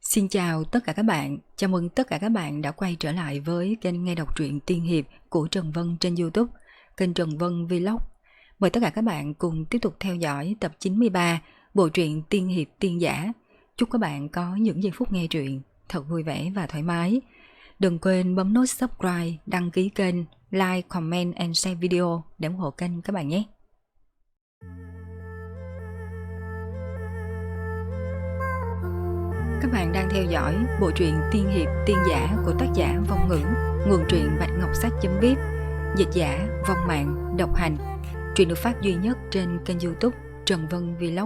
Xin chào tất cả các bạn, chào mừng tất cả các bạn đã quay trở lại với kênh nghe đọc truyện tiên hiệp của Trần Vân trên YouTube, kênh Trần Vân Vlog. Mời tất cả các bạn cùng tiếp tục theo dõi tập 93 bộ truyện tiên hiệp tiên giả. Chúc các bạn có những giây phút nghe truyện thật vui vẻ và thoải mái. Đừng quên bấm nút subscribe, đăng ký kênh, like, comment and share video để ủng hộ kênh các bạn nhé. Các bạn đang theo dõi bộ truyện tiên hiệp tiên giả của tác giả Vong Ngữ, nguồn truyện Bạch Ngọc Sách.vip, dịch giả Vong Mạng, độc hành. Truyện được phát duy nhất trên kênh YouTube Trần Vân Vlog.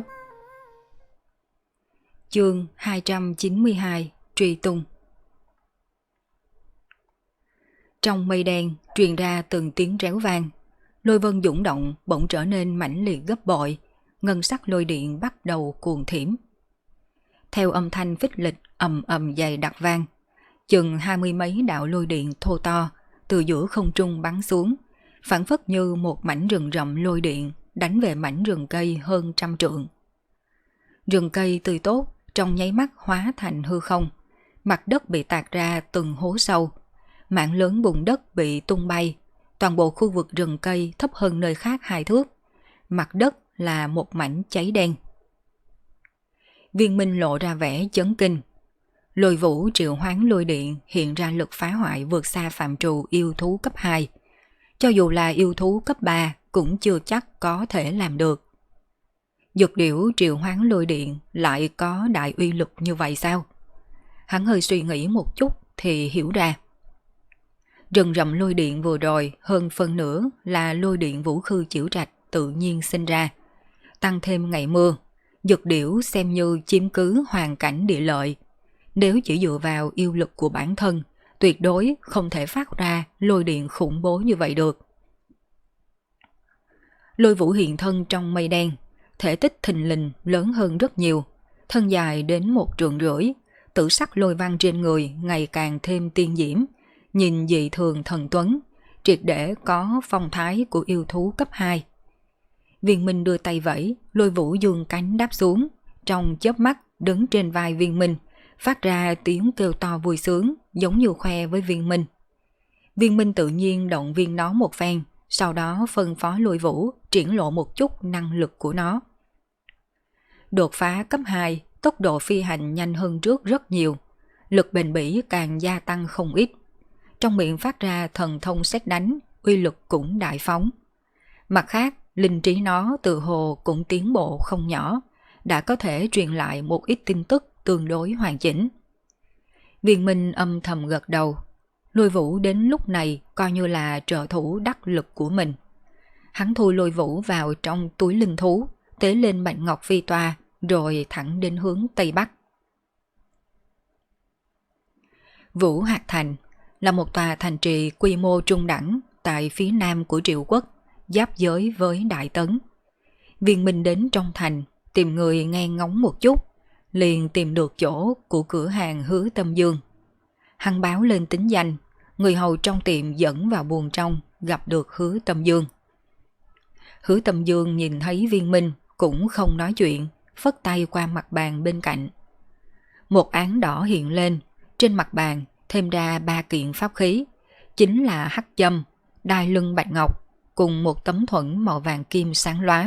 Chương 292: Truy tung. Trong mây đen truyền ra từng tiếng réo vang, lôi vân dũng động bỗng trở nên mãnh liệt gấp bội, ngân sắc lôi điện bắt đầu cuồn thiểm. Theo âm thanh phích lịch ầm ầm dày đặc vang, chừng 20 mấy đạo lôi điện thô to từ giữa không trung bắn xuống, phảng phất như một mảnh rừng rậm lôi điện đánh về mảnh rừng cây hơn 100 trượng. Rừng cây tươi tốt trong nháy mắt hóa thành hư không, mặt đất bị tạc ra từng hố sâu, mảng lớn bùn đất bị tung bay, toàn bộ khu vực rừng cây thấp hơn nơi khác 2 thước, mặt đất là một mảnh cháy đen. Viên Minh lộ ra vẻ chấn kinh. Lôi vũ triệu hoán lôi điện hiện ra lực phá hoại vượt xa phạm trù yêu thú cấp 2. Cho dù là yêu thú cấp 3 cũng chưa chắc có thể làm được. Dược điểu triệu hoán lôi điện lại có đại uy lực như vậy sao? Hắn hơi suy nghĩ một chút thì hiểu ra. Rừng rậm lôi điện vừa rồi hơn phân nửa là lôi điện vũ khư chiểu trạch tự nhiên sinh ra. Tăng thêm ngày mưa, dược điểu xem như chiếm cứ hoàn cảnh địa lợi. Nếu chỉ dựa vào yêu lực của bản thân, tuyệt đối không thể phát ra lôi điện khủng bố như vậy được. Lôi vũ hiện thân trong mây đen, thể tích thình lình lớn hơn rất nhiều, thân dài đến 1,5 trượng, tử sắc lôi văn trên người ngày càng thêm tiên diễm, nhìn dị thường thần tuấn, triệt để có phong thái của yêu thú cấp 2. Viên Minh đưa tay vẫy, lôi vũ dương cánh đáp xuống, trong chớp mắt đứng trên vai Viên Minh, phát ra tiếng kêu to vui sướng, giống như khoe với Viên Minh. Viên Minh tự nhiên động viên nó một phen, sau đó phân phó lôi vũ triển lộ một chút năng lực của nó. Đột phá cấp 2, tốc độ phi hành nhanh hơn trước rất nhiều, lực bền bỉ càng gia tăng không ít. Trong miệng phát ra thần thông sét đánh, uy lực cũng đại phóng. Mặt khác, linh trí nó tự hồ cũng tiến bộ không nhỏ, đã có thể truyền lại một ít tin tức tương đối hoàn chỉnh. Viên Minh âm thầm gật đầu, lôi vũ đến lúc này coi như là trợ thủ đắc lực của mình. Hắn thu lôi vũ vào trong túi linh thú, tế lên bạch ngọc phi toa, rồi thẳng đến hướng Tây Bắc. Vũ Hạc Thành là một tòa thành trì quy mô trung đẳng tại phía nam của Triệu Quốc, giáp giới với Đại Tấn. Viên Minh đến trong thành, tìm người nghe ngóng một chút, liền tìm được chỗ của cửa hàng Hứa Tâm Dương. Hắn báo lên tính danh, người hầu trong tiệm dẫn vào buồng trong, gặp được Hứa Tâm Dương. Hứa Tâm Dương nhìn thấy Viên Minh cũng không nói chuyện, phất tay qua mặt bàn bên cạnh. Một áng đỏ hiện lên, trên mặt bàn thêm ra 3 kiện pháp khí, chính là hắc châm, đai lưng bạch ngọc, cùng một tấm thuẫn màu vàng kim sáng lóa.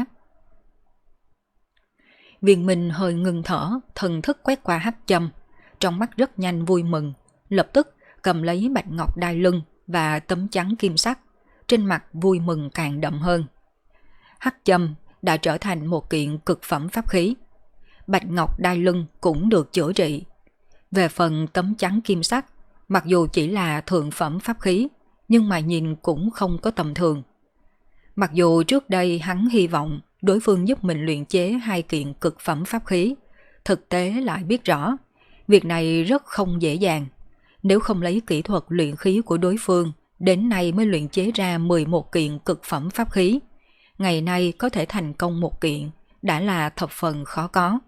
Viên Minh hơi ngưng thở, thần thức quét qua hắc châm, trong mắt rất nhanh vui mừng, lập tức cầm lấy bạch ngọc đai lưng và tấm chắn kim sắc, trên mặt vui mừng càng đậm hơn. Hắc châm đã trở thành một kiện cực phẩm pháp khí, bạch ngọc đai lưng cũng được chữa trị. Về phần tấm chắn kim sắc, mặc dù chỉ là thượng phẩm pháp khí, nhưng mà nhìn cũng không có tầm thường. Mặc dù trước đây hắn hy vọng đối phương giúp mình luyện chế 2 kiện cực phẩm pháp khí, thực tế lại biết rõ, việc này rất không dễ dàng. Nếu không lấy kỹ thuật luyện khí của đối phương, đến nay mới luyện chế ra 11 kiện cực phẩm pháp khí. Ngày nay có thể thành công 1 kiện, đã là thập phần khó có.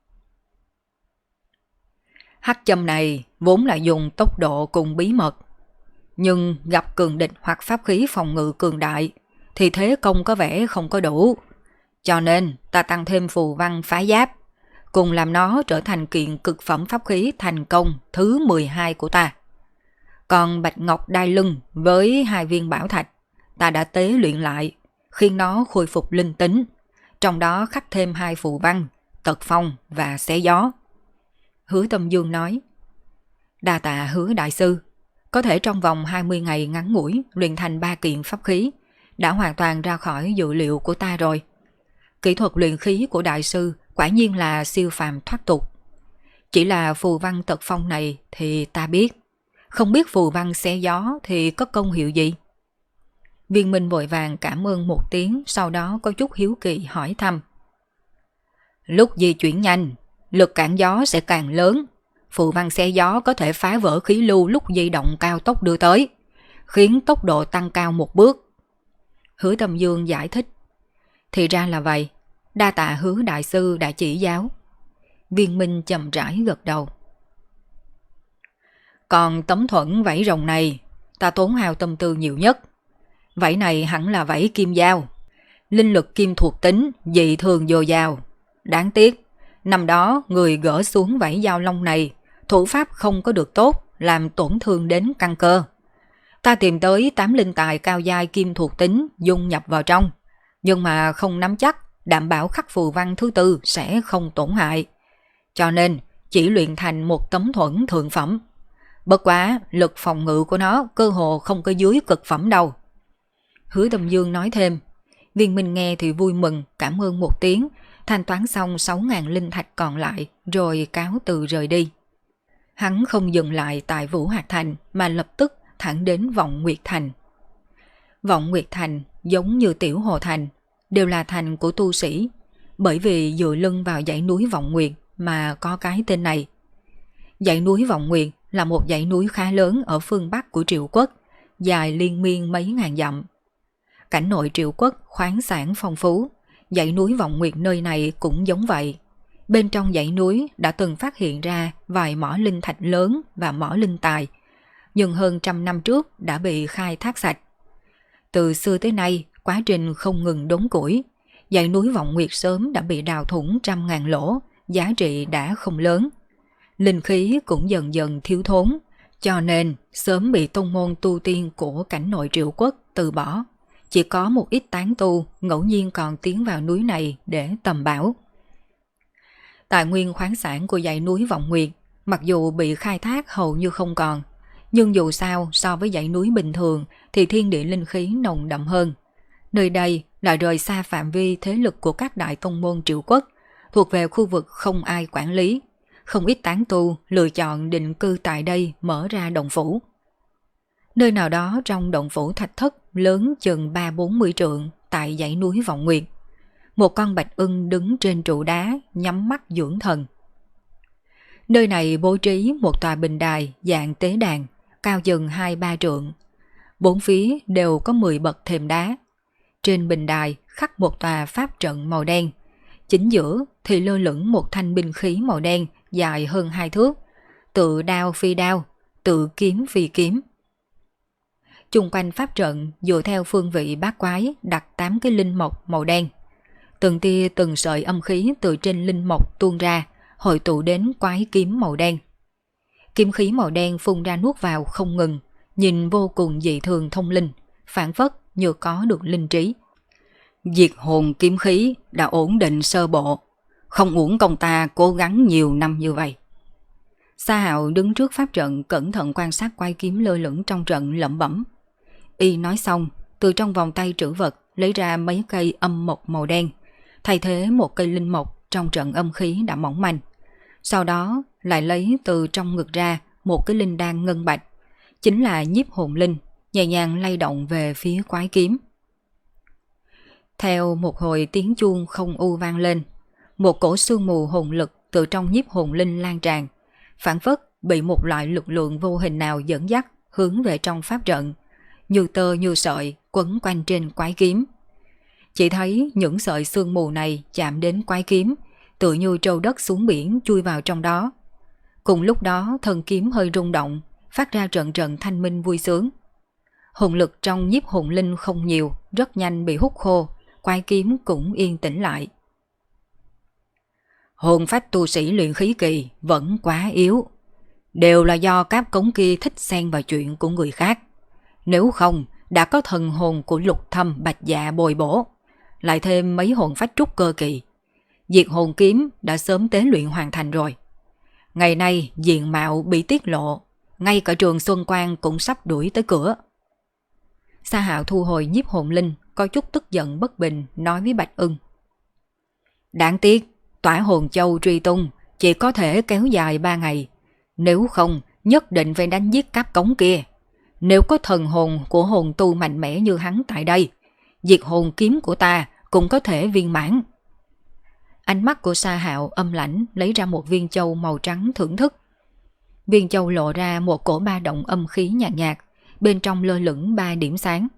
Hắc châm này vốn là dùng tốc độ cùng bí mật, nhưng gặp cường địch hoặc pháp khí phòng ngự cường đại, thì thế công có vẻ không có đủ. Cho nên ta tăng thêm phù văn phá giáp, cùng làm nó trở thành kiện cực phẩm pháp khí thành công thứ 12 của ta. Còn Bạch Ngọc Đai Lưng với 2 viên bảo thạch, ta đã tế luyện lại, khiến nó khôi phục linh tính, trong đó khắc thêm 2 phù văn, tật phong và xé gió. Hứa Tâm Dương nói, đa tạ Hứa đại sư, có thể trong vòng 20 ngày ngắn ngủi luyện thành 3 kiện pháp khí, đã hoàn toàn ra khỏi dự liệu của ta rồi. Kỹ thuật luyện khí của đại sư quả nhiên là siêu phàm thoát tục. Chỉ là phù văn tật phong này thì ta biết, không biết phù văn xé gió thì có công hiệu gì? Viên Minh vội vàng cảm ơn một tiếng, sau đó có chút hiếu kỳ hỏi thăm. Lúc di chuyển nhanh, lực cản gió sẽ càng lớn. Phù văn xé gió có thể phá vỡ khí lưu lúc di động cao tốc đưa tới, khiến tốc độ tăng cao một bước. Hứa Tâm Dương giải thích. Thì ra là vậy, đa tạ Hứa đại sư đã chỉ giáo. Viên Minh chậm rãi gật đầu. Còn tấm thuẫn vảy rồng này, ta tốn hao tâm tư nhiều nhất. Vảy này hẳn là vảy kim dao, linh lực kim thuộc tính dị thường dồi dào. Đáng tiếc, năm đó người gỡ xuống vảy dao long này, thủ pháp không có được tốt, làm tổn thương đến căn cơ. Ta tìm tới 8 linh tài cao giai kim thuộc tính dung nhập vào trong, nhưng mà không nắm chắc đảm bảo khắc phù văn thứ 4 sẽ không tổn hại. Cho nên chỉ luyện thành một tấm thuẫn thượng phẩm. Bất quá lực phòng ngự của nó cơ hồ không có dưới cực phẩm đâu. Hứa Tâm Dương nói thêm. Viên Minh nghe thì vui mừng, cảm ơn một tiếng, thanh toán xong 6.000 linh thạch còn lại rồi cáo từ rời đi. Hắn không dừng lại tại Vũ Hạc Thành mà lập tức thẳng đến Vọng Nguyệt Thành. Vọng Nguyệt Thành giống như Tiểu Hồ Thành, đều là thành của tu sĩ, bởi vì dựa lưng vào dãy núi Vọng Nguyệt mà có cái tên này. Dãy núi Vọng Nguyệt là một dãy núi khá lớn ở phương Bắc của Triệu Quốc, dài liên miên mấy ngàn dặm. Cảnh nội Triệu Quốc khoáng sản phong phú, dãy núi Vọng Nguyệt nơi này cũng giống vậy. Bên trong dãy núi đã từng phát hiện ra vài mỏ linh thạch lớn và mỏ linh tài, nhưng hơn 100 năm trước đã bị khai thác sạch. Từ xưa tới nay, quá trình không ngừng đốn củi, dãy núi Vọng Nguyệt sớm đã bị đào thủng 100.000 lỗ, giá trị đã không lớn. Linh khí cũng dần dần thiếu thốn, cho nên sớm bị tông môn tu tiên của cảnh nội Triệu Quốc từ bỏ. Chỉ có một ít tán tu ngẫu nhiên còn tiến vào núi này để tầm bảo. Tài nguyên khoáng sản của dãy núi Vọng Nguyệt mặc dù bị khai thác hầu như không còn, nhưng dù sao so với dãy núi bình thường thì thiên địa linh khí nồng đậm hơn. Nơi đây lại rời xa phạm vi thế lực của các đại tông môn Triệu Quốc, thuộc về khu vực không ai quản lý. Không ít tán tu lựa chọn định cư tại đây mở ra động phủ. Nơi nào đó trong động phủ thạch thất lớn chừng 30-40 trượng tại dãy núi Vọng Nguyệt, một con bạch ưng đứng trên trụ đá nhắm mắt dưỡng thần. Nơi này bố trí một tòa bình đài dạng tế đàn, cao chừng 2-3 trượng. Bốn phía đều có 10 bậc thềm đá. Trên bình đài khắc một tòa pháp trận màu đen. Chính giữa thì lơ lửng một thanh binh khí màu đen dài hơn 2 thước, tự đao phi đao, tự kiếm phi kiếm. Chung quanh pháp trận dựa theo phương vị bát quái đặt 8 cái linh mộc màu đen. Từng tia từng sợi âm khí từ trên linh mộc tuôn ra, hội tụ đến quái kiếm màu đen. Kiếm khí màu đen phun ra nuốt vào không ngừng, nhìn vô cùng dị thường thông linh, phản phất như có được linh trí. Diệt hồn kiếm khí đã ổn định sơ bộ, không uổng công ta cố gắng nhiều năm như vậy. Sa Hạo đứng trước pháp trận cẩn thận quan sát quái kiếm lơ lửng trong trận lẩm bẩm. Y nói xong, từ trong vòng tay trữ vật lấy ra mấy cây âm mộc màu đen, thay thế một cây linh mộc trong trận âm khí đã mỏng manh. Sau đó lại lấy từ trong ngực ra một cái linh đan ngân bạch, chính là nhiếp hồn linh, nhẹ nhàng lay động về phía quái kiếm. Theo một hồi tiếng chuông không u vang lên, một cổ sương mù hồn lực từ trong nhiếp hồn linh lan tràn, phản phất bị một loại lực lượng vô hình nào dẫn dắt hướng về trong pháp trận, như tơ như sợi quấn quanh trên quái kiếm. Chỉ thấy những sợi sương mù này chạm đến quái kiếm, tựa như trâu đất xuống biển chui vào trong đó. Cùng lúc đó thân kiếm hơi rung động, phát ra trận trận thanh minh vui sướng. Hồn lực trong nhiếp hồn linh không nhiều, rất nhanh bị hút khô, quái kiếm cũng yên tĩnh lại. hồn phách tu sĩ luyện khí kỳ vẫn quá yếu. Đều là do cáp cống kia thích xen vào chuyện của người khác. Nếu không, đã có thần hồn của Lục Thâm Bạch Dạ bồi bổ, lại thêm mấy hồn phách trúc cơ kỳ. Diệt hồn kiếm đã sớm tế luyện hoàn thành rồi. Ngày nay diện mạo bị tiết lộ, ngay cả Trường Xuân Quang cũng sắp đuổi tới cửa. Sa Hạo thu hồi nhiếp hồn linh, có chút tức giận bất bình nói với Bạch Ưng. Đáng tiếc, tỏa hồn châu truy tung chỉ có thể kéo dài 3 ngày. Nếu không, nhất định phải đánh giết cáp cống kia. Nếu có thần hồn của hồn tu mạnh mẽ như hắn tại đây, diệt hồn kiếm của ta cũng có thể viên mãn. Ánh mắt của Sa Hạo âm lãnh lấy ra một viên châu màu trắng thưởng thức. Viên châu lộ ra một cổ ba động âm khí nhạt nhạt, bên trong lơ lửng 3 điểm sáng.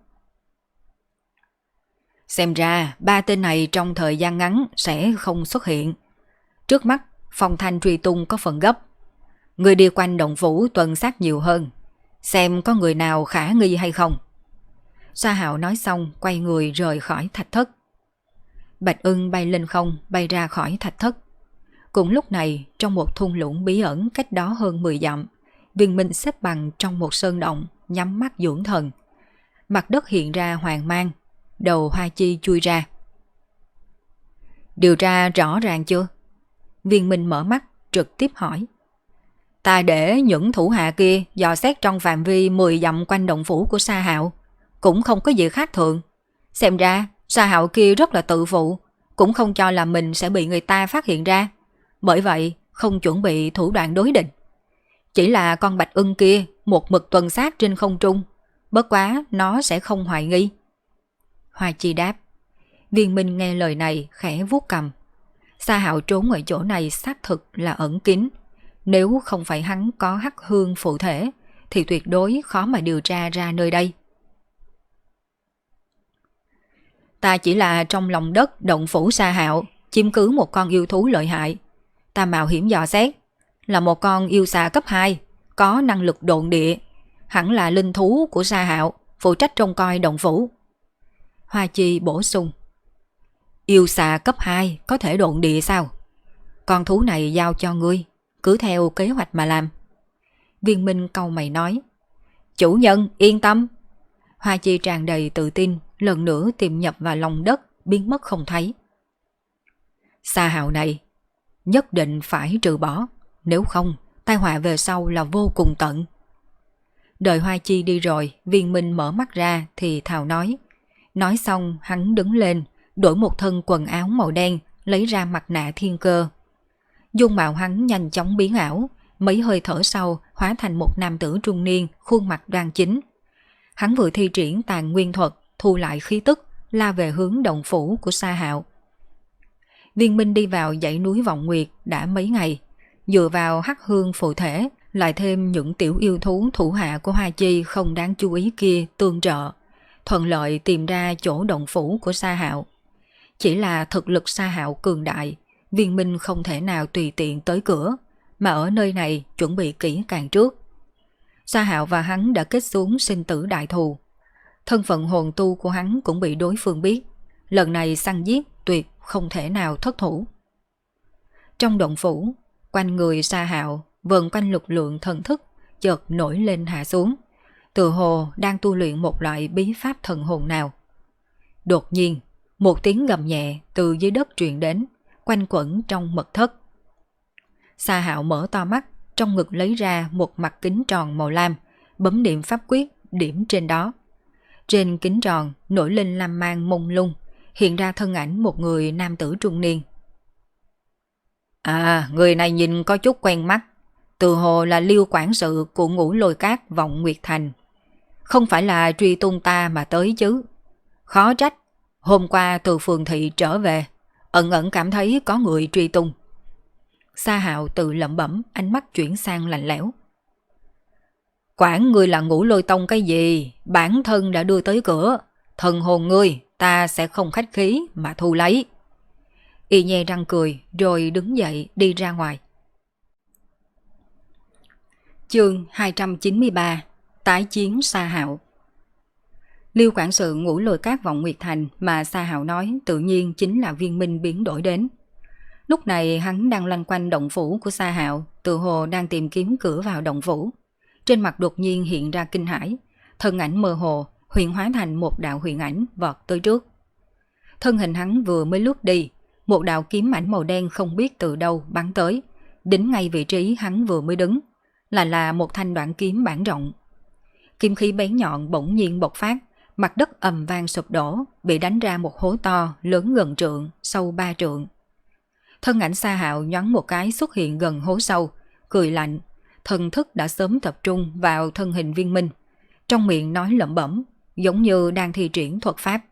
Xem ra 3 tên này trong thời gian ngắn sẽ không xuất hiện. Trước mắt, phong thanh truy tung có phần gấp. Người đi quanh động phủ tuần sát nhiều hơn, xem có người nào khả nghi hay không. Sa Hạo nói xong quay người rời khỏi thạch thất. Bạch Ưng bay lên không, bay ra khỏi thạch thất. Cũng lúc này, trong một thung lũng bí ẩn cách đó hơn 10 dặm, Viên Minh xếp bằng trong một sơn động, nhắm mắt dưỡng thần. Mặt đất hiện ra hoàng mang, đầu Hoa Chi chui ra. Điều tra rõ ràng chưa? Viên Minh mở mắt, trực tiếp hỏi. Ta để những thủ hạ kia dò xét trong phạm vi 10 dặm quanh động phủ của Sa Hạo, cũng không có gì khác thường. Xem ra Sa Hạo kia rất là tự phụ, cũng không cho là mình sẽ bị người ta phát hiện ra, bởi vậy không chuẩn bị thủ đoạn đối địch. Chỉ là con Bạch Ưng kia một mực tuần sát trên không trung, bất quá nó sẽ không hoài nghi. Hoa Chi đáp. Viên Minh nghe lời này khẽ vuốt cầm. Sa Hạo trốn ở chỗ này xác thực là ẩn kín, nếu không phải hắn có hắc hương phụ thể thì tuyệt đối khó mà điều tra ra nơi đây. Ta chỉ là trong lòng đất động phủ Sa Hạo chiếm cứ một con yêu thú lợi hại. Ta mạo hiểm dò xét, là một con yêu xà cấp 2, có năng lực độn địa, hẳn là linh thú của Sa Hạo, phụ trách trông coi động phủ. Hoa Chi bổ sung. Yêu xà cấp 2 có thể độn địa sao? Con thú này giao cho ngươi, cứ theo kế hoạch mà làm. Viên Minh cau mày nói. Chủ nhân yên tâm. Hoa Chi tràn đầy tự tin, lần nữa tìm nhập vào lòng đất, biến mất không thấy. Sa Hạo này nhất định phải trừ bỏ, nếu không tai họa về sau là vô cùng tận. Đợi Hoa Chi đi rồi, Viên Minh mở mắt ra thì thào nói. Nói xong hắn đứng lên, đổi một thân quần áo màu đen, lấy ra mặt nạ thiên cơ. Dung mạo hắn nhanh chóng biến ảo, mấy hơi thở sau hóa thành một nam tử trung niên, khuôn mặt đoan chính. Hắn vừa thi triển tàn nguyên thuật, thu lại khí tức, la về hướng động phủ của Sa Hạo. Viên Minh đi vào dãy núi Vọng Nguyệt đã mấy ngày, dựa vào hắc hương phụ thể, lại thêm những tiểu yêu thú thủ hạ của Hoa Chi không đáng chú ý kia tương trợ, thuận lợi tìm ra chỗ động phủ của Sa Hạo. Chỉ là thực lực Sa Hạo cường đại, Viên Minh không thể nào tùy tiện tới cửa, mà ở nơi này chuẩn bị kỹ càng trước. Sa Hạo và hắn đã kết xuống sinh tử đại thù. Thân phận hồn tu của hắn cũng bị đối phương biết, lần này săn giết tuyệt không thể nào thất thủ. Trong động phủ, quanh người Sa Hạo vần quanh lực lượng thần thức chợt nổi lên hạ xuống, tự hồ đang tu luyện một loại bí pháp thần hồn nào. Đột nhiên, một tiếng gầm nhẹ từ dưới đất truyền đến, quanh quẩn trong mật thất. Sa Hạo mở to mắt, trong ngực lấy ra một mặt kính tròn màu lam, bấm niệm pháp quyết điểm trên đó. Trên kính tròn nổi lên lam mang mông lung, hiện ra thân ảnh một người nam tử trung niên. À, người này nhìn có chút quen mắt, tự hồ là Liêu quản sự của Ngũ Lôi Cát Vọng Nguyệt Thành. Không phải là truy tung ta mà tới chứ. Khó trách, hôm qua từ phường thị trở về, ẩn ẩn cảm thấy có người truy tung. Sa Hạo tự lẩm bẩm, ánh mắt chuyển sang lạnh lẽo. Quản ngươi là Ngũ Lôi Tông cái gì, bản thân đã đưa tới cửa, thần hồn ngươi ta sẽ không khách khí mà thu lấy. Y nhe răng cười rồi đứng dậy đi ra ngoài. Chương 293 Tái chiến Sa Hạo. Liêu quản sự Ngũ Lôi Cát Vọng Nguyệt Thành mà Sa Hạo nói tự nhiên chính là Viên Minh biến đổi đến. Lúc này hắn đang loanh quanh động phủ của Sa Hạo, tự hồ đang tìm kiếm cửa vào động phủ. Trên mặt đột nhiên hiện ra kinh hãi, thân ảnh mơ hồ, hiện hóa thành một đạo huyền ảnh vọt tới trước. Thân hình hắn vừa mới lướt đi, một đạo kiếm ảnh màu đen không biết từ đâu bắn tới, đính ngay vị trí hắn vừa mới đứng, là một thanh đoạn kiếm bản rộng. Kim khí bén nhọn bỗng nhiên bộc phát, mặt đất ầm vang sụp đổ, bị đánh ra một hố to lớn gần trượng, sâu 3 trượng. Thân ảnh Sa Hạo nhoáng một cái xuất hiện gần hố sâu, cười lạnh, thần thức đã sớm tập trung vào thân hình Viên Minh, trong miệng nói lẩm bẩm, giống như đang thi triển thuật pháp.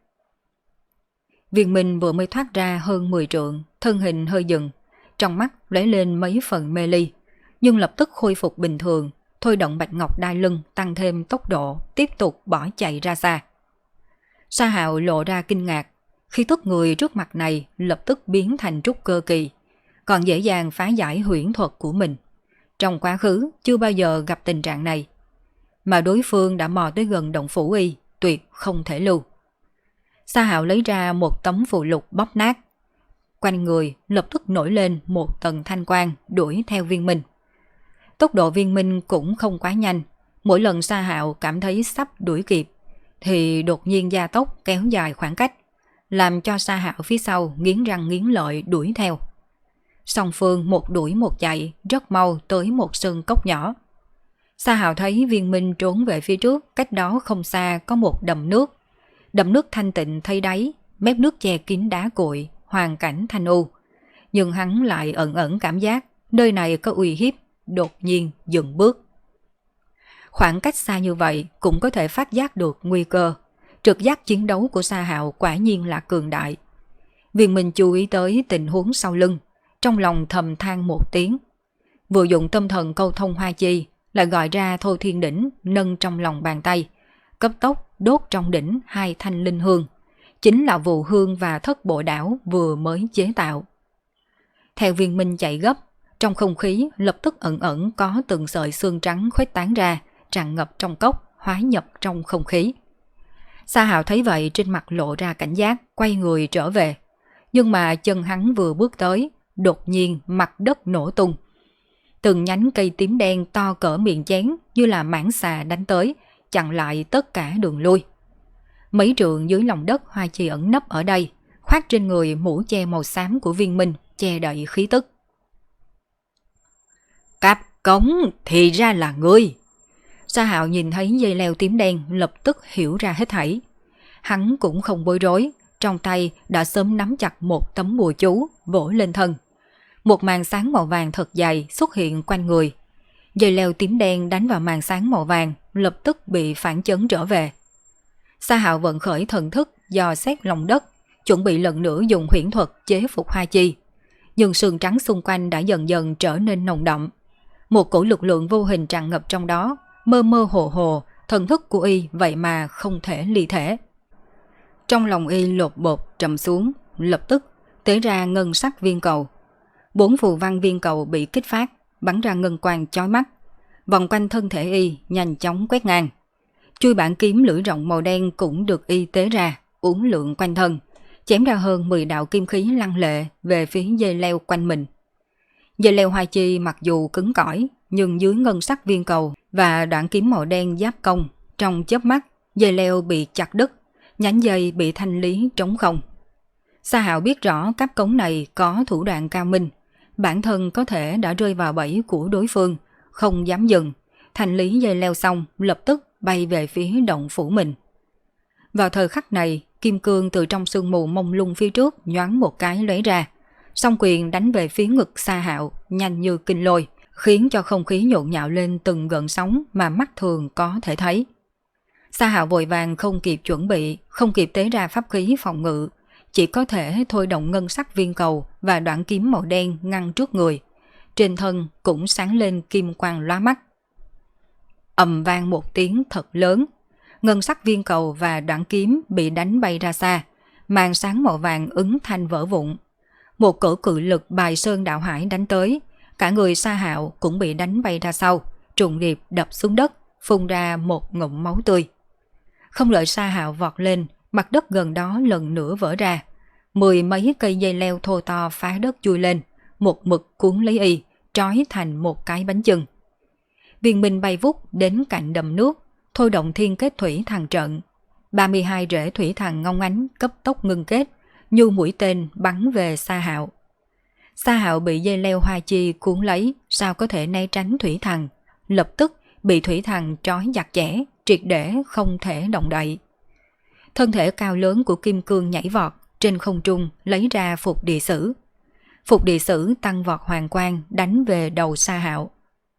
Viên Minh vừa mới thoát ra hơn 10 trượng, thân hình hơi dừng, trong mắt lóe lên mấy phần mê ly, nhưng lập tức khôi phục bình thường, thôi động bạch ngọc đai lưng tăng thêm tốc độ, tiếp tục bỏ chạy ra xa. Sa Hạo lộ ra kinh ngạc, khi tức người trước mặt này lập tức biến thành trúc cơ kỳ, còn dễ dàng phá giải huyễn thuật của mình. Trong quá khứ chưa bao giờ gặp tình trạng này, mà đối phương đã mò tới gần động phủ y, tuyệt không thể lưu. Sa Hạo lấy ra một tấm phù lục bóp nát, quanh người lập tức nổi lên một tầng thanh quang đuổi theo Viên Minh. Tốc độ Viên Minh cũng không quá nhanh, mỗi lần Sa Hạo cảm thấy sắp đuổi kịp thì đột nhiên gia tốc kéo dài khoảng cách, làm cho Sa Hạo phía sau nghiến răng nghiến lợi đuổi theo. Song phương một đuổi một chạy, rất mau tới một sơn cốc nhỏ. Sa Hạo thấy Viên Minh trốn về phía trước, cách đó không xa có một đầm nước. Đầm nước thanh tịnh thấy đáy, mép nước che kín đá cuội, hoàn cảnh thanh u. Nhưng hắn lại ẩn ẩn cảm giác nơi này có uy hiếp, đột nhiên dừng bước. Khoảng cách xa như vậy cũng có thể phát giác được nguy cơ. Trực giác chiến đấu của Sa Hạo quả nhiên là cường đại. Viên Minh chú ý tới tình huống sau lưng, trong lòng thầm than một tiếng. Vừa dụng tâm thần câu thông hoa chi, lại gọi ra Thô Thiên Đỉnh nâng trong lòng bàn tay, cấp tốc đốt trong đỉnh 2 thanh linh hương, chính là vụ hương và thất bộ đảo vừa mới chế tạo. Theo Viên Minh chạy gấp, trong không khí lập tức ẩn ẩn có từng sợi xương trắng khuếch tán ra, tràn ngập trong cốc, hóa nhập trong không khí. Sa Hạo thấy vậy trên mặt lộ ra cảnh giác, quay người trở về. Nhưng mà chân hắn vừa bước tới, đột nhiên mặt đất nổ tung. Từng nhánh cây tím đen to cỡ miệng chén như là mãng xà đánh tới, chặn lại tất cả đường lui. Mấy trượng dưới lòng đất Hoa Chi ẩn nấp ở đây, khoác trên người mũ che màu xám của Viên Minh, che đậy khí tức. Cáp cống thì ra là ngươi. Sa Hạo nhìn thấy dây leo tím đen lập tức hiểu ra hết thảy. Hắn cũng không bối rối, trong tay đã sớm nắm chặt một tấm bùa chú, vỗ lên thân. Một màn sáng màu vàng thật dày xuất hiện quanh người. Dây leo tím đen đánh vào màn sáng màu vàng, lập tức bị phản chấn trở về. Sa Hạo vận khởi thần thức, dò xét lòng đất, chuẩn bị lần nữa dùng huyễn thuật chế phục Hoa Chi. Nhưng sương trắng xung quanh đã dần dần trở nên nồng đậm. Một cổ lực lượng vô hình tràn ngập trong đó, mơ mơ hồ hồ, thần thức của y vậy mà không thể ly thể. Trong lòng y lột bột trầm xuống, lập tức tế ra ngân sắc viên cầu. 4 phù văn viên cầu bị kích phát, bắn ra ngân quang chói mắt, vòng quanh thân thể y nhanh chóng quét ngang. Chui bản kiếm lưỡi rộng màu đen cũng được y tế ra, uốn lượn quanh thân, chém ra hơn 10 đạo kim khí lăng lệ về phía dây leo quanh mình. Dây leo Hoa Chi mặc dù cứng cỏi, nhưng dưới ngân sắc viên cầu và đoạn kiếm màu đen giáp công, trong chớp mắt dây leo bị chặt đứt, nhánh dây bị thanh lý trống không. Sa Hạo biết rõ cáp cống này có thủ đoạn cao minh, bản thân có thể đã rơi vào bẫy của đối phương, không dám dừng, thanh lý dây leo xong lập tức bay về phía động phủ mình. Vào thời khắc này, kim cương từ trong sương mù mông lung phía trước nhoáng một cái lóe ra, song quyền đánh về phía ngực Sa Hạo nhanh như kinh lôi, khiến cho không khí nhộn nhạo lên từng gợn sóng mà mắt thường có thể thấy. Sa Hạo vội vàng không kịp chuẩn bị, không kịp tế ra pháp khí phòng ngự, chỉ có thể thôi động ngân sắc viên cầu và đoạn kiếm màu đen ngăn trước người. Trên thân cũng sáng lên kim quang lóa mắt. Ầm vang một tiếng thật lớn, ngân sắc viên cầu và đoạn kiếm bị đánh bay ra xa, màn sáng màu vàng ứng thanh vỡ vụn. Một cỗ cự lực bài sơn đạo hải đánh tới, cả người Sa Hạo cũng bị đánh bay ra sau, trùng điệp đập xuống đất, phun ra một ngụm máu tươi. Không đợi Sa Hạo vọt lên, mặt đất gần đó lần nữa vỡ ra, 10 mấy cây dây leo thô to phá đất chui lên, một mực cuốn lấy y, trói thành một cái bánh chưng. Viên minh bay vút đến cạnh đầm nước, thôi động thiên kết thủy thần trận. 32 rễ thủy thần ngông ánh cấp tốc ngưng kết, như mũi tên bắn về Sa Hạo. Sa Hạo bị dây leo hoa chi cuốn lấy, sao có thể né tránh thủy thần, lập tức bị thủy thần trói chặt chẽ, triệt để không thể động đậy. Thân thể cao lớn của Kim Cương nhảy vọt, trên không trung lấy ra Phục Địa Sử. Phục Địa Sử tăng vọt hoàng quang đánh về đầu Sa Hạo.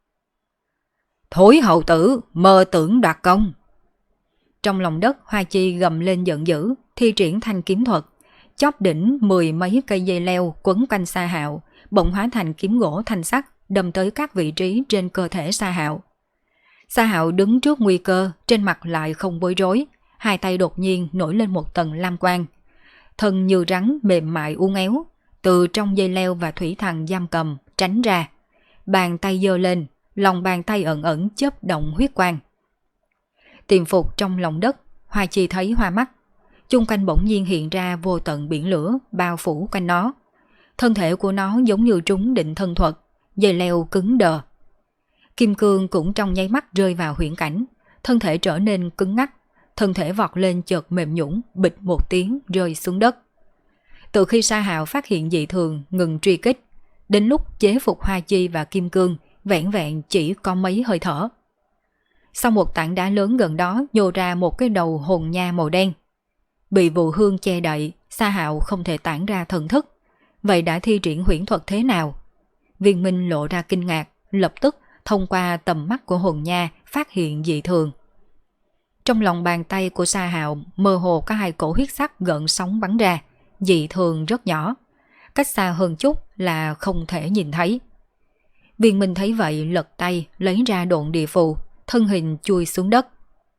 Thối hậu tử, mơ tưởng đoạt công. Trong lòng đất, Hoa Chi gầm lên giận dữ, thi triển thanh kiếm thuật, chóp đỉnh 10 mấy cây dây leo quấn quanh Sa Hạo, bỗng hóa thành kiếm gỗ thanh sắc, đâm tới các vị trí trên cơ thể Sa Hạo. Sa Hạo đứng trước nguy cơ, trên mặt lại không bối rối, hai tay đột nhiên nổi lên một tầng lam quang. Thân như rắn mềm mại uốn éo, từ trong dây leo và thủy thần giam cầm tránh ra. Bàn tay giơ lên, lòng bàn tay ẩn ẩn chớp động huyết quang. Tiềm phục trong lòng đất, Hoa Chi thấy hoa mắt. Chung quanh bỗng nhiên hiện ra vô tận biển lửa bao phủ quanh nó. Thân thể của nó giống như trúng định thân thuật, dây leo cứng đờ. Kim Cương cũng trong nháy mắt rơi vào huyễn cảnh, thân thể trở nên cứng ngắc, thân thể vọt lên chợt mềm nhũn, bịch một tiếng rơi xuống đất. Từ khi Sa Hạo phát hiện dị thường ngừng truy kích, đến lúc chế phục Hoa Chi và Kim Cương vẹn vẹn chỉ có mấy hơi thở. Sau một tảng đá lớn gần đó nhô ra một cái đầu hồn nha màu đen. Bị vụ hương che đậy, Sa Hạo không thể tản ra thần thức. Vậy đã thi triển huyễn thuật thế nào? Viên Minh lộ ra kinh ngạc, lập tức thông qua tầm mắt của hồn nha phát hiện dị thường. Trong lòng bàn tay của Sa Hạo mơ hồ có hai cổ huyết sắc gợn sóng bắn ra, dị thường rất nhỏ. Cách xa hơn chút là không thể nhìn thấy. Viên Minh thấy vậy lật tay lấy ra độn địa phù, thân hình chui xuống đất.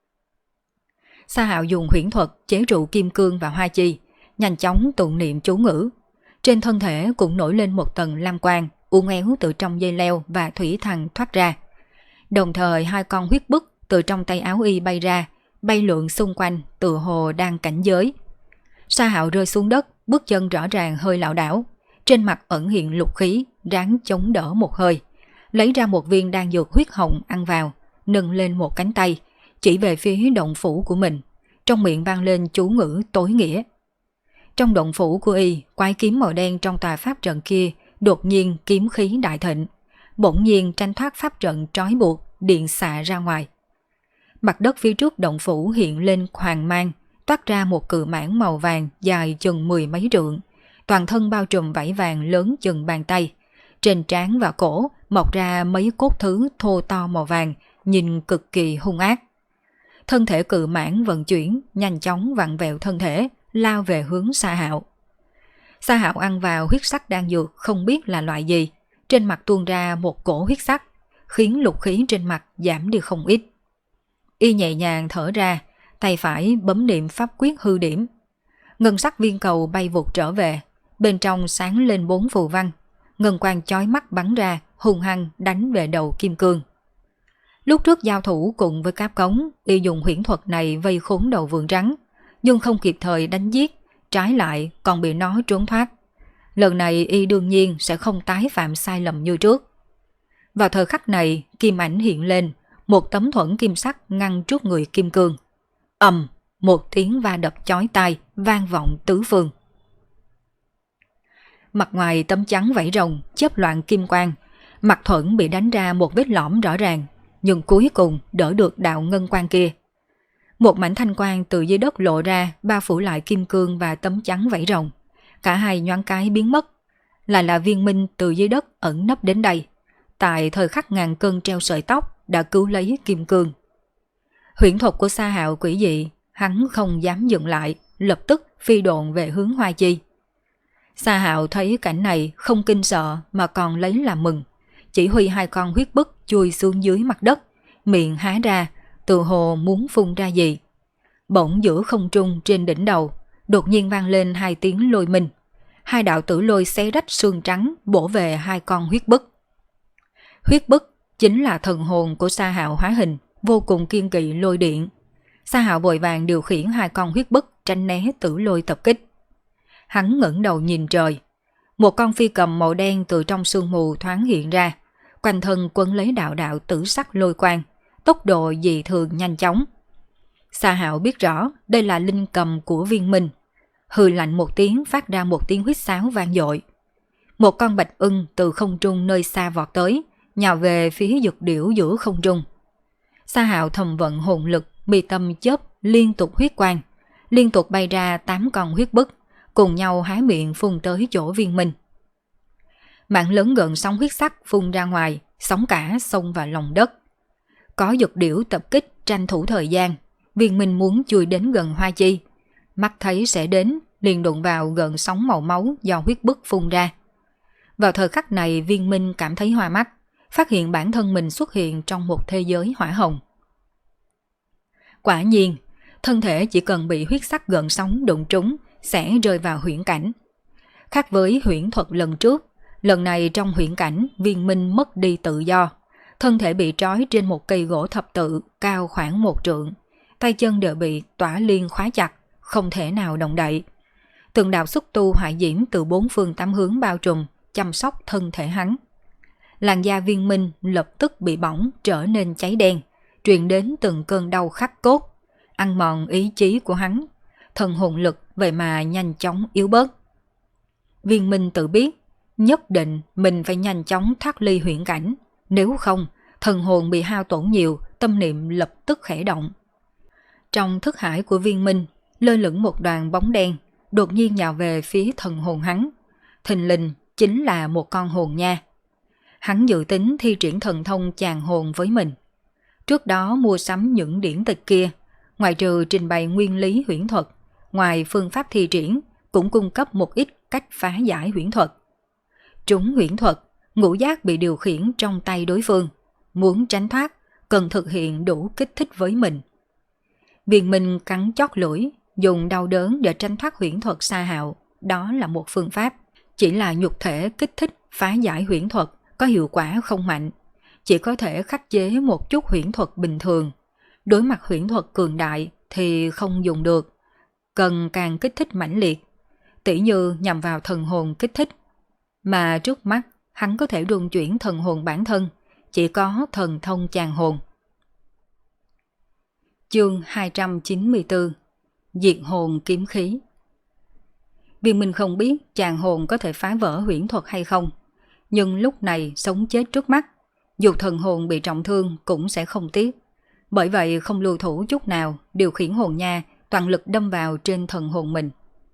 Sa Hạo dùng huyễn thuật chế trụ Kim Cương và Hoa Chi, nhanh chóng tụng niệm chú ngữ. Trên thân thể cũng nổi lên một tầng lam quang, uốn éo từ trong dây leo và thủy thần thoát ra. Đồng thời hai con huyết bức từ trong tay áo y bay ra, bay lượn xung quanh, tựa hồ đang cảnh giới. Sa Hạo rơi xuống đất, bước chân rõ ràng hơi lảo đảo, trên mặt ẩn hiện lục khí, ráng chống đỡ một hơi, lấy ra một viên đan dược huyết hồng ăn vào, nâng lên một cánh tay, chỉ về phía động phủ của mình, trong miệng vang lên chú ngữ tối nghĩa. Trong động phủ của y, quái kiếm màu đen trong tòa pháp trận kia đột nhiên kiếm khí đại thịnh, bỗng nhiên tranh thoát pháp trận trói buộc, điện xạ ra ngoài. Mặt đất phía trước động phủ hiện lên hoàng mang, toát ra một cự mãng màu vàng dài chừng 10 mấy trượng, toàn thân bao trùm vảy vàng lớn chừng bàn tay. Trên trán và cổ mọc ra mấy cốt thứ thô to màu vàng, nhìn cực kỳ hung ác. Thân thể cự mãng vận chuyển, nhanh chóng vặn vẹo thân thể, lao về hướng Sa Hạo. Sa Hạo ăn vào huyết sắc đan dược không biết là loại gì, trên mặt tuôn ra một cổ huyết sắc, khiến lục khí trên mặt giảm đi không ít. Y nhẹ nhàng thở ra, tay phải bấm niệm pháp quyết hư điểm. Ngân sắc viên cầu bay vụt trở về, bên trong sáng lên 4 phù văn, ngân quang chói mắt bắn ra, hung hăng đánh về đầu Kim Cương. Lúc trước giao thủ cùng với Cáp Cống, y dùng huyễn thuật này vây khốn đầu vượn rắn, nhưng không kịp thời đánh giết, trái lại còn bị nó trốn thoát. Lần này y đương nhiên sẽ không tái phạm sai lầm như trước. Vào thời khắc này, kim ảnh hiện lên, một tấm thuẫn kim sắc ngăn trước người Kim Cương. Ầm, một tiếng va đập chói tai vang vọng tứ phương. Mặt ngoài tấm chắn vảy rồng chớp loạn kim quang, mặt thuẫn bị đánh ra một vết lõm rõ ràng, nhưng cuối cùng đỡ được đạo ngân quang kia. Một mảnh thanh quang từ dưới đất lộ ra, bao phủ lại Kim Cương và tấm chắn vảy rồng. Cả hai nhoáng cái biến mất. Lại là Viên Minh từ dưới đất ẩn nấp đến đây. Tại thời khắc ngàn cân treo sợi tóc đã cứu lấy Kim Cương. Huyễn thuật của Sa Hạo quỷ dị, hắn không dám dừng lại, lập tức phi độn về hướng Hoa Chi. Sa Hạo thấy cảnh này không kinh sợ mà còn lấy làm mừng, chỉ huy hai con huyết bức chui xuống dưới mặt đất, miệng há ra, tự hồ muốn phun ra gì. Bỗng giữa không trung trên đỉnh đầu, đột nhiên vang lên hai tiếng lôi minh. Hai đạo tử lôi xé rách xương trắng bổ về hai con huyết bức. Huyết bức chính là thần hồn của Sa Hạo hóa hình, vô cùng kiên kỵ lôi điện. Sa Hạo vội vàng điều khiển hai con huyết bức tránh né tử lôi tập kích. Hắn ngẩng đầu nhìn trời. Một con phi cầm màu đen từ trong sương mù thoáng hiện ra, quanh thân quấn lấy đạo đạo tử sắc lôi quang, tốc độ dị thường nhanh chóng. Sa Hạo biết rõ đây là linh cầm của Viên Minh, hừ lạnh một tiếng phát ra một tiếng huýt sáo vang dội. Một con bạch ưng từ không trung nơi xa vọt tới, nhào về phía dực điểu giữa không trung. Sa Hạo thầm vận hồn lực, mi tâm chớp liên tục huyết quang, liên tục bay ra 8 con huyết bức, cùng nhau há miệng phun tới chỗ Viên Minh. Mạng lớn gần sóng huyết sắc phun ra ngoài, sóng cả sông vào lòng đất. Có dực điểu tập kích tranh thủ thời gian, Viên Minh muốn chui đến gần Hoa Chi, mắt thấy sẽ đến, liền đụng vào gần sóng màu máu do huyết bức phun ra. Vào thời khắc này Viên Minh cảm thấy hoa mắt, phát hiện bản thân mình xuất hiện trong một thế giới hỏa hồng. Quả nhiên, thân thể chỉ cần bị huyết sắc gần sóng đụng trúng sẽ rơi vào huyễn cảnh. Khác với huyễn thuật lần trước, lần này trong huyễn cảnh Viên Minh mất đi tự do, thân thể bị trói trên một cây gỗ thập tự cao khoảng 1 trượng, tay chân đều bị tỏa liên khóa chặt, không thể nào động đậy. Từng đạo xúc tu hỏa diễm từ 4 phương 8 hướng bao trùm, chăm sóc thân thể hắn. Làn da Viên Minh lập tức bị bỏng trở nên cháy đen, truyền đến từng cơn đau khắc cốt, ăn mòn ý chí của hắn. Thần hồn lực vậy mà nhanh chóng yếu bớt. Viên Minh tự biết, nhất định mình phải nhanh chóng thoát ly huyễn cảnh, nếu không, thần hồn bị hao tổn nhiều, tâm niệm lập tức khẽ động. Trong thức hải của Viên Minh, lơ lửng một đoàn bóng đen, đột nhiên nhào về phía thần hồn hắn. Thình lình chính là một con hồn nha. Hắn dự tính thi triển thần thông chàng hồn với mình. Trước đó mua sắm những điển tịch kia, ngoài trừ trình bày nguyên lý huyễn thuật, ngoài phương pháp thi triển, cũng cung cấp một ít cách phá giải huyễn thuật. Trúng huyễn thuật, ngũ giác bị điều khiển trong tay đối phương. Muốn tránh thoát, cần thực hiện đủ kích thích với mình. Viên Minh cắn chót lưỡi, dùng đau đớn để tránh thoát huyễn thuật Sa Hạo, đó là một phương pháp. Chỉ là nhục thể kích thích phá giải huyễn thuật có hiệu quả không mạnh, chỉ có thể khắc chế một chút huyễn thuật bình thường. Đối mặt huyễn thuật cường đại thì không dùng được, cần càng kích thích mãnh liệt, tỉ như nhằm vào thần hồn kích thích. Mà trước mắt hắn có thể rung chuyển thần hồn bản thân, chỉ có thần thông chàng hồn. Chương 294 Diệt hồn kiếm khí. Viên Minh không biết chàng hồn có thể phá vỡ huyễn thuật hay không, nhưng lúc này sống chết trước mắt, dù thần hồn bị trọng thương cũng sẽ không tiếc. Bởi vậy không lưu thủ chút nào, điều khiển hồn nha toàn lực đâm vào trên thần hồn mình.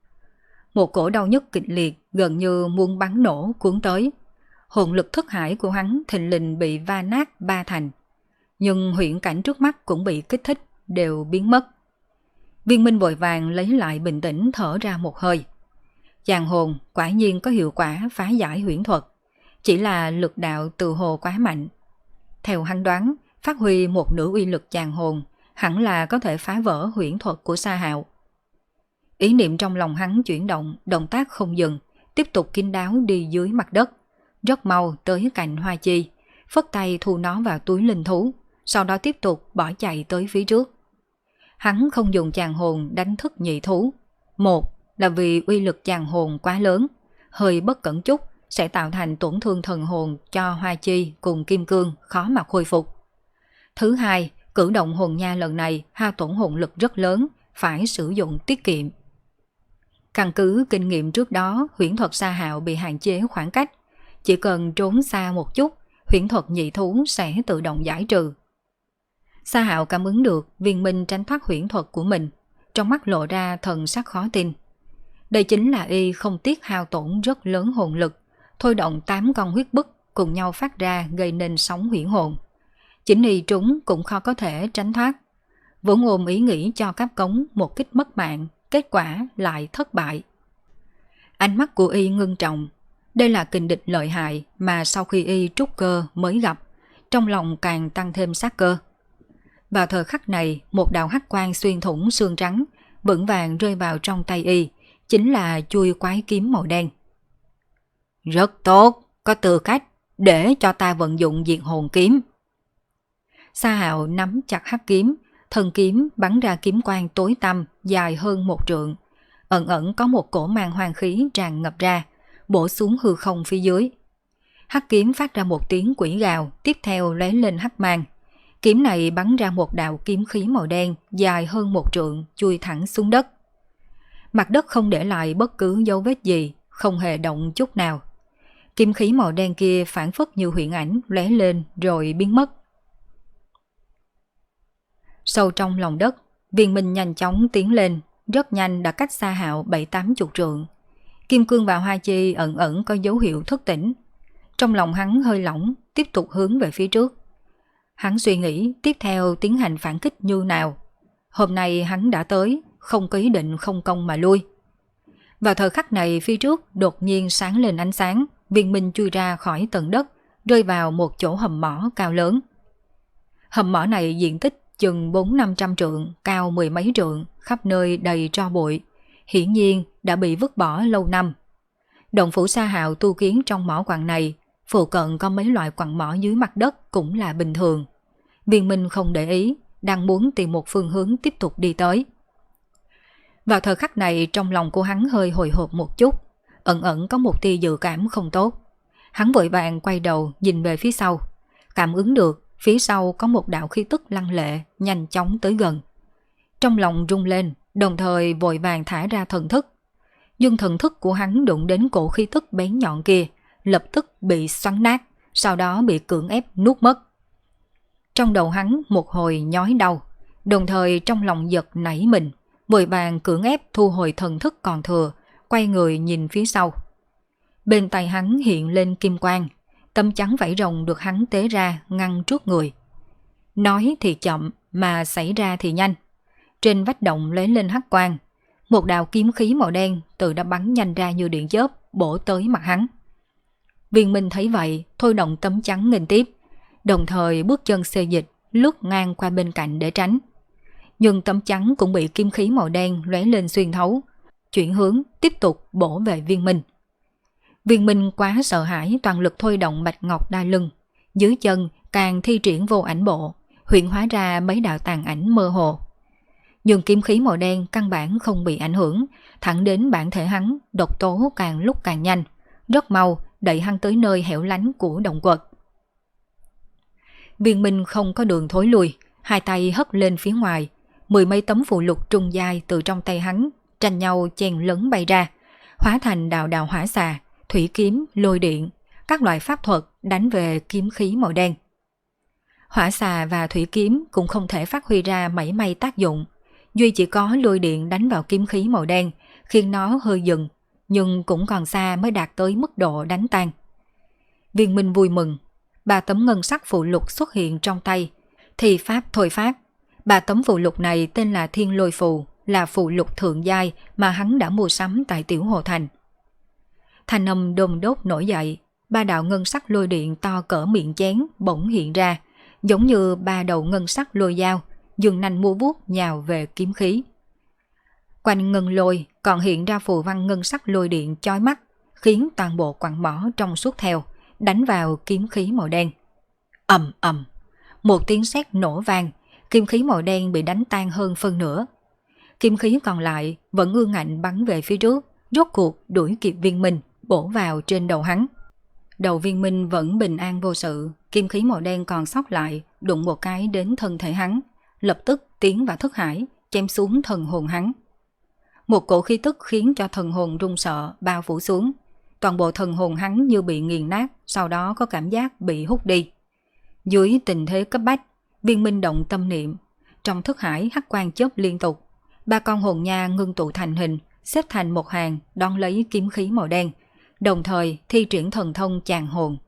Một cổ đau nhức kịch liệt gần như muốn bắn nổ cuốn tới. Hồn lực thức hải của hắn thình lình bị va nát 3 thành, nhưng huyễn cảnh trước mắt cũng bị kích thích, đều biến mất. Viên Minh vội vàng lấy lại bình tĩnh, thở ra một hơi. Chàng hồn quả nhiên có hiệu quả phá giải huyễn thuật, chỉ là lực đạo từ hồ quá mạnh. Theo hắn đoán, phát huy một nửa uy lực chàng hồn hẳn là có thể phá vỡ huyễn thuật của Sa Hạo. Ý niệm trong lòng hắn chuyển động, động tác không dừng, tiếp tục kín đáo đi dưới mặt đất, rất mau tới cạnh Hoa Chi, phất tay thu nó vào túi linh thú, sau đó tiếp tục bỏ chạy tới phía trước. Hắn không dùng chàng hồn đánh thức nhị thú. Một là vì uy lực chàng hồn quá lớn, hơi bất cẩn chút sẽ tạo thành tổn thương thần hồn cho Hoa Chi cùng Kim Cương khó mà khôi phục. Thứ hai, cử động hồn nha lần này hao tổn hồn lực rất lớn, phải sử dụng tiết kiệm. Căn cứ kinh nghiệm trước đó, huyễn thuật Sa Hạo bị hạn chế khoảng cách, chỉ cần trốn xa một chút, huyễn thuật nhị thú sẽ tự động giải trừ. Sa Hạo cảm ứng được Viên Minh tránh thoát huyễn thuật của mình, trong mắt lộ ra thần sắc khó tin. Đây chính là y không tiếc hao tổn rất lớn hồn lực, thôi động 8 con huyết bức cùng nhau phát ra gây nên sóng huyễn hồn. Chính y trúng cũng khó có thể tránh thoát. Vốn ôm ý nghĩ cho cáp cống một kích mất mạng, kết quả lại thất bại. Ánh mắt của y ngưng trọng. Đây là kình địch lợi hại mà sau khi y trút cơ mới gặp, trong lòng càng tăng thêm sát cơ. Vào thời khắc này, một đạo hắc quang xuyên thủng xương trắng, vững vàng rơi vào trong tay y, chính là chuôi quái kiếm màu đen. Rất tốt, có tư cách để cho ta vận dụng diệt hồn kiếm. Sa Hạo nắm chặt hắc kiếm, thân kiếm bắn ra kiếm quang tối tăm dài hơn 1 trượng. Ẩn ẩn có một cổ mang hoang khí tràn ngập ra, bổ xuống hư không phía dưới. Hắc kiếm phát ra một tiếng quỷ gào, tiếp theo lóe lên hắc mang. Kiếm này bắn ra một đạo kiếm khí màu đen dài hơn 1 trượng, chui thẳng xuống đất. Mặt đất không để lại bất cứ dấu vết gì, không hề động chút nào. Kiếm khí màu đen kia phản phất như huyễn ảnh lóe lên rồi biến mất. Sâu trong lòng đất, Viên Minh nhanh chóng tiến lên, rất nhanh đã cách Sa Hạo 7-80 trượng. Kim cương và Hoa Chi ẩn ẩn có dấu hiệu thức tỉnh. Trong lòng hắn hơi lỏng, tiếp tục hướng về phía trước. Hắn suy nghĩ tiếp theo tiến hành phản kích như nào. Hôm nay hắn đã tới, không có ý định không công mà lui. Vào thời khắc này phía trước đột nhiên sáng lên ánh sáng, Viên Minh chui ra khỏi tầng đất, rơi vào một chỗ hầm mỏ cao lớn. Hầm mỏ này diện tích chừng 400-500 trượng, cao 10 mấy trượng, khắp nơi đầy tro bụi, hiển nhiên đã bị vứt bỏ lâu năm. Động phủ Sa Hạo tu kiến trong mỏ quặng này, phụ cận có mấy loại quặng mỏ dưới mặt đất cũng là bình thường. Viên Minh không để ý, đang muốn tìm một phương hướng tiếp tục đi tới. Vào thời khắc này trong lòng của hắn hơi hồi hộp một chút, ẩn ẩn có một tia dự cảm không tốt. Hắn vội vàng quay đầu nhìn về phía sau, cảm ứng được phía sau có một đạo khí tức lăng lệ nhanh chóng tới gần. Trong lòng rung lên, đồng thời vội vàng thả ra thần thức. Nhưng thần thức của hắn đụng đến cổ khí tức bén nhọn kia, lập tức bị xoắn nát, sau đó bị cưỡng ép nuốt mất. Trong đầu hắn một hồi nhói đau, đồng thời trong lòng giật nảy mình, vội vàng cưỡng ép thu hồi thần thức còn thừa, quay người nhìn phía sau. Bên tay hắn hiện lên kim quang, tấm chắn vảy rồng được hắn tế ra ngăn trước người. Nói thì chậm mà xảy ra thì nhanh. Trên vách động lóe lên hắc quang, một đạo kiếm khí màu đen từ đã bắn nhanh ra như điện chớp bổ tới mặt hắn. Viên Minh thấy vậy, thôi động tấm chắn nghênh tiếp, đồng thời bước chân xê dịch lướt ngang qua bên cạnh để tránh. Nhưng tấm chắn cũng bị kiếm khí màu đen lóe lên xuyên thấu, chuyển hướng tiếp tục bổ về Viên Minh. Viên Minh quá sợ hãi, toàn lực thôi động bạch ngọc đa lưng, dưới chân càng thi triển vô ảnh bộ, huyễn hóa ra mấy đạo tàn ảnh mơ hồ. Nhưng kiếm khí màu đen căn bản không bị ảnh hưởng, thẳng đến bản thể hắn, độc tố càng lúc càng nhanh, rất mau đẩy hắn tới nơi hẻo lánh của động quật. Viên Minh không có đường thối lui, hai tay hất lên phía ngoài, 10 mấy tấm phù lục trung giai từ trong tay hắn tranh nhau chen lấn bay ra, hóa thành đạo đạo hỏa xà, thủy kiếm, lôi điện, các loại pháp thuật đánh về kiếm khí màu đen. Hỏa xà và thủy kiếm cũng không thể phát huy ra mảy may tác dụng, duy chỉ có lôi điện đánh vào kiếm khí màu đen, khiến nó hơi dừng, nhưng cũng còn xa mới đạt tới mức độ đánh tan. Viên Minh vui mừng, 3 tấm ngân sắc phụ lục xuất hiện trong tay, thì pháp thôi phát. 3 tấm phụ lục này tên là Thiên Lôi Phù, là phụ lục thượng giai mà hắn đã mua sắm tại Tiểu Hồ Thành. Thanh âm đôm đốt nổi dậy, 3 đạo ngân sắc lôi điện to cỡ miệng chén bỗng hiện ra, giống như 3 đầu ngân sắc lôi dao, dường nanh múa vuốt nhào về kiếm khí. Quanh ngân lôi còn hiện ra phù văn ngân sắc lôi điện chói mắt, khiến toàn bộ quặng mỏ trong suốt theo, đánh vào kiếm khí màu đen. Ầm ầm, một tiếng sét nổ vang, kiếm khí màu đen bị đánh tan hơn phân nửa. Kiếm khí còn lại vẫn ương ngạnh bắn về phía trước, rốt cuộc đuổi kịp Viên Minh, bổ vào trên đầu hắn. Đầu Viên Minh vẫn bình an vô sự, kiếm khí màu đen còn sót lại, đụng một cái đến thân thể hắn, lập tức tiến vào thức hải, chém xuống thần hồn hắn. Một cổ khí tức khiến cho thần hồn run sợ bao phủ xuống, toàn bộ thần hồn hắn như bị nghiền nát, sau đó có cảm giác bị hút đi. Dưới tình thế cấp bách, Viên Minh động tâm niệm, trong thức hải hắc quang chớp liên tục, 3 con hồn nha ngưng tụ thành hình, xếp thành một hàng đón lấy kiếm khí màu đen, đồng thời thi triển thần thông chàng hồn.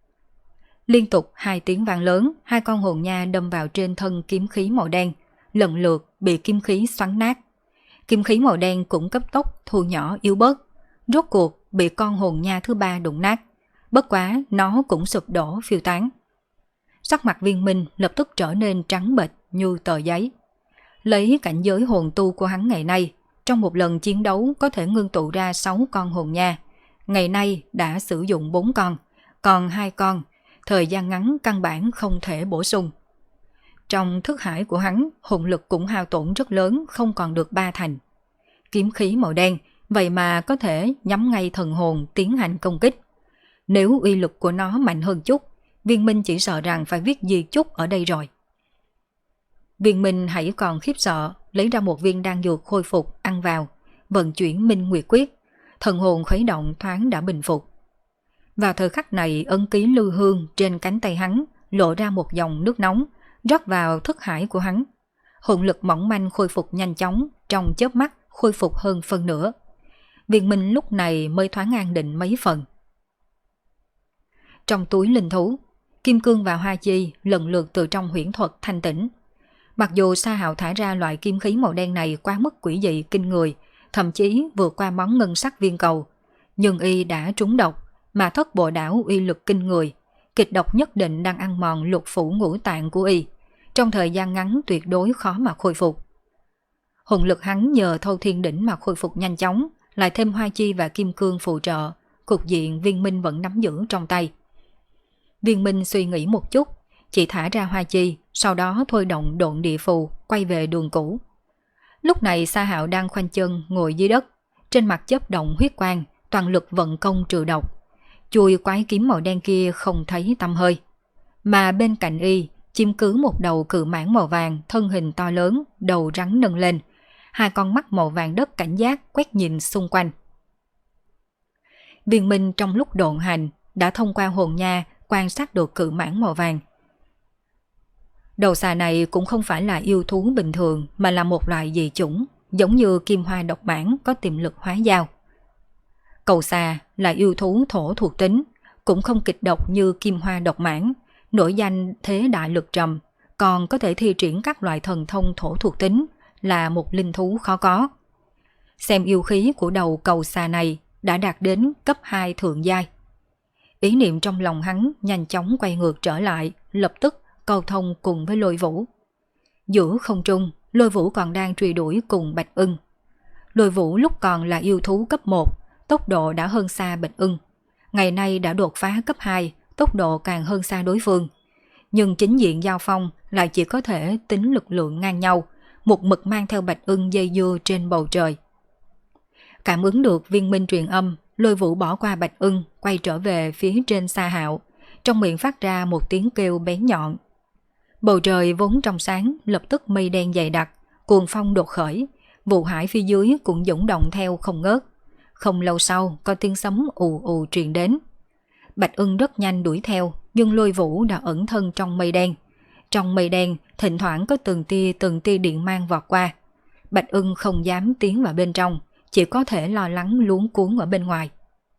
Liên tục 2 tiếng vang lớn, 2 con hồn nha đâm vào trên thân kiếm khí màu đen, lần lượt bị kiếm khí xoắn nát. Kiếm khí màu đen cũng cấp tốc thu nhỏ yếu bớt, rốt cuộc bị con hồn nha thứ 3 đụng nát, bất quá nó cũng sụp đổ phiêu tán. Sắc mặt Viên Minh lập tức trở nên trắng bệch như tờ giấy. Lấy cảnh giới hồn tu của hắn ngày nay, trong một lần chiến đấu có thể ngưng tụ ra 6 con hồn nha. Ngày nay đã sử dụng 4 con, còn 2 con, thời gian ngắn căn bản không thể bổ sung. Trong thức hải của hắn, hồn lực cũng hao tổn rất lớn, không còn được 3 thành. Kiếm khí màu đen vậy mà có thể nhắm ngay thần hồn tiến hành công kích. Nếu uy lực của nó mạnh hơn chút, Viên Minh chỉ sợ rằng phải viết di chúc ở đây rồi. Viên Minh hãy còn khiếp sợ, lấy ra một viên đan dược khôi phục ăn vào, vận chuyển Minh Nguyệt Quyết, thần hồn khuấy động thoáng đã bình phục. Vào thời khắc này, ấn ký lưu hương trên cánh tay hắn lộ ra một dòng nước nóng, rót vào thức hải của hắn. Hồn lực mỏng manh khôi phục nhanh chóng, trong chớp mắt khôi phục hơn phân nửa. Viên Minh lúc này mới thoáng an định mấy phần. Trong túi linh thú, kim cương và hoa chi lần lượt từ trong huyễn thuật thanh tỉnh. Mặc dù Sa Hạo thả ra loại kim khí màu đen này quá mức quỷ dị kinh người, thậm chí vượt qua món ngân sắc viên cầu, nhưng y đã trúng độc, mà thất bộ đảo uy lực kinh người, kịch độc nhất định đang ăn mòn lục phủ ngũ tạng của y, trong thời gian ngắn tuyệt đối khó mà khôi phục. Hồn lực hắn nhờ Thâu Thiên Đỉnh mà khôi phục nhanh chóng, lại thêm hoa chi và kim cương phụ trợ, cục diện Viên Minh vẫn nắm giữ trong tay. Viên Minh suy nghĩ một chút, chỉ thả ra hoa chi, sau đó thôi động độn địa phù, quay về đường cũ. Lúc này Sa Hạo đang khoanh chân ngồi dưới đất, trên mặt chớp động huyết quang, toàn lực vận công trừ độc. Chuôi quái kiếm màu đen kia không thấy tăm hơi. Mà bên cạnh y, chiếm cứ một đầu cự mãng màu vàng, thân hình to lớn, đầu rắn nâng lên, hai con mắt màu vàng đất cảnh giác quét nhìn xung quanh. Viên Minh trong lúc độn hành đã thông qua hồn nha quan sát được cự mãng màu vàng. Đầu xà này cũng không phải là yêu thú bình thường, mà là một loại dị chủng, giống như kim hoa độc mãng có tiềm lực hóa dao. Cầu xà là yêu thú thổ thuộc tính, cũng không kịch độc như kim hoa độc mãng, nổi danh thế đại lực trầm, còn có thể thi triển các loại thần thông thổ thuộc tính, là một linh thú khó có. Xem yêu khí của đầu cầu xà này đã đạt đến cấp 2 thượng giai. Ý niệm trong lòng hắn nhanh chóng quay ngược trở lại, lập tức câu thông cùng với Lôi Vũ. Giữa không trung, Lôi Vũ còn đang truy đuổi cùng Bạch Ưng. Lôi Vũ lúc còn là yêu thú cấp 1, tốc độ đã hơn xa Bạch Ưng. Ngày nay đã đột phá cấp 2, tốc độ càng hơn xa đối phương. Nhưng chính diện giao phong lại chỉ có thể tính lực lượng ngang nhau, một mực mang theo Bạch Ưng dây dưa trên bầu trời. Cảm ứng được Viên Minh truyền âm, Lôi Vũ bỏ qua Bạch Ưng, quay trở về phía trên Sa Hạo, trong miệng phát ra một tiếng kêu bén nhọn. Bầu trời vốn trong sáng, lập tức mây đen dày đặc, cuồng phong đột khởi, vụ hải phía dưới cũng dũng động theo không ngớt. Không lâu sau, có tiếng sấm ù ù truyền đến. Bạch Ưng rất nhanh đuổi theo, nhưng Lôi Vũ đã ẩn thân trong mây đen. Trong mây đen, thỉnh thoảng có từng tia điện mang vọt qua. Bạch Ưng không dám tiến vào bên trong, chỉ có thể lo lắng luống cuống ở bên ngoài.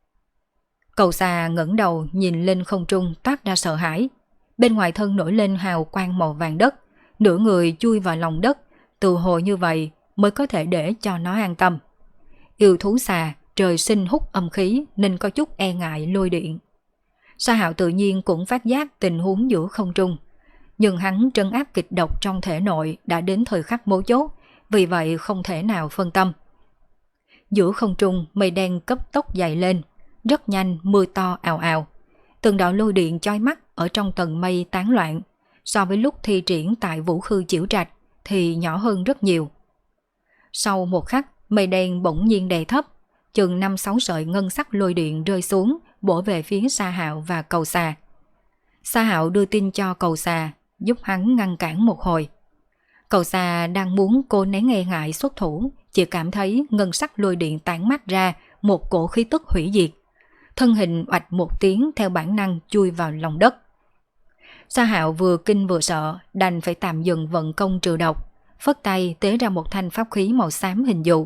Cầu xà ngẩng đầu nhìn lên không trung toát ra sợ hãi. Bên ngoài thân nổi lên hào quang màu vàng đất, nửa người chui vào lòng đất, từ hồi như vậy mới có thể để cho nó an tâm. Yêu thú xà trời sinh hút âm khí nên có chút e ngại lôi điện. Sa Hạo tự nhiên cũng phát giác tình huống giữa không trung, nhưng hắn trấn áp kịch độc trong thể nội đã đến thời khắc mấu chốt, vì vậy không thể nào phân tâm. Giữa không trung mây đen cấp tốc dày lên, rất nhanh mưa to ào ào. Từng đạo lôi điện chói mắt ở trong tầng mây tán loạn, so với lúc thi triển tại Vũ Khư Chiểu Trạch thì nhỏ hơn rất nhiều. Sau một khắc, mây đen bỗng nhiên đè thấp, chừng 5-6 sợi ngân sắc lôi điện rơi xuống, bổ về phía Sa Hạo và cầu xà. Sa Hạo đưa tin cho cầu xà, giúp hắn ngăn cản một hồi. Cầu xà đang muốn cô nén e ngại xuất thủ, chỉ cảm thấy ngân sắc lôi điện tản mát ra một cổ khí tức hủy diệt. Thân hình oạch một tiếng theo bản năng chui vào lòng đất. Sa Hạo vừa kinh vừa sợ, đành phải tạm dừng vận công trừ độc, phất tay tế ra một thanh pháp khí màu xám hình dù.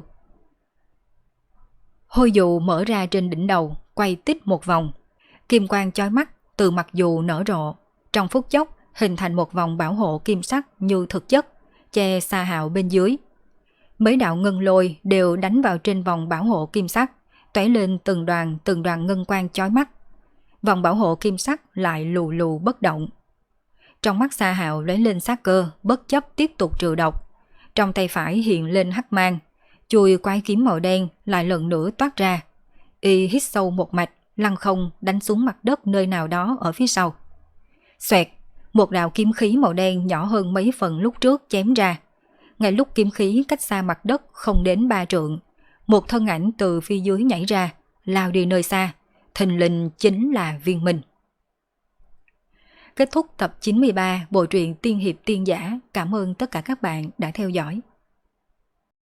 Hôi dù mở ra trên đỉnh đầu, quay tít một vòng. Kim quang chói mắt từ mặt dù nở rộ, trong phút chốc hình thành một vòng bảo hộ kim sắc như thực chất, che Sa Hạo bên dưới. Mấy đạo ngân lôi đều đánh vào trên vòng bảo hộ kim sắc, tóe lên từng đoàn ngân quang chói mắt. Vòng bảo hộ kim sắc lại lù lù bất động. Trong mắt Sa Hạo lấy lên sát cơ, bất chấp tiếp tục trừ độc. Trong tay phải hiện lên hắc mang, chuôi quái kiếm màu đen lại lần nữa toát ra. Y hít sâu một mạch, lăng không đánh xuống mặt đất nơi nào đó ở phía sau. Xoẹt, một đạo kiếm khí màu đen nhỏ hơn mấy phần lúc trước chém ra. Ngay lúc kiếm khí cách xa mặt đất không đến 3 trượng, Một thân ảnh từ phía dưới nhảy ra, lao đi nơi xa, thình lình chính là Viên Minh. Kết thúc tập 93 bộ truyện Tiên hiệp tiên giả. Cảm ơn tất cả các bạn đã theo dõi.